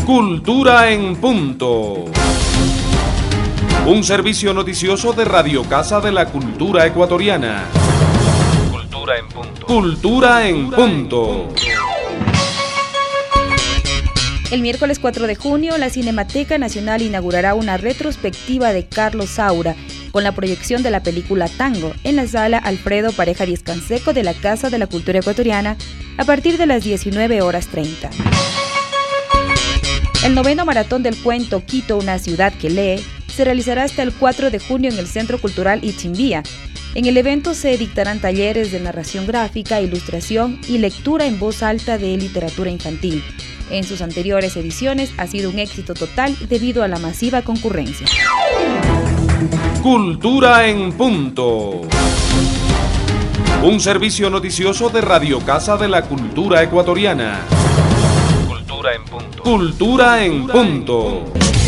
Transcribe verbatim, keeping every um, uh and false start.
Cultura en Punto. Un servicio noticioso de Radio Casa de la Cultura Ecuatoriana. Cultura en Punto. Cultura en Punto. El miércoles cuatro de junio, la Cinemateca Nacional inaugurará una retrospectiva de Carlos Saura con la proyección de la película Tango en la sala Alfredo Pareja Díez Canseco de la Casa de la Cultura Ecuatoriana a partir de las diecinueve horas treinta. El noveno maratón del cuento Quito, una ciudad que lee, se realizará hasta el cuatro de junio en el Centro Cultural Ichimbía. En el evento se dictarán talleres de narración gráfica, ilustración y lectura en voz alta de literatura infantil. En sus anteriores ediciones ha sido un éxito total debido a la masiva concurrencia. Cultura en Punto. Un servicio noticioso de Radio Casa de la Cultura Ecuatoriana. Cultura en Punto. Cultura en Punto.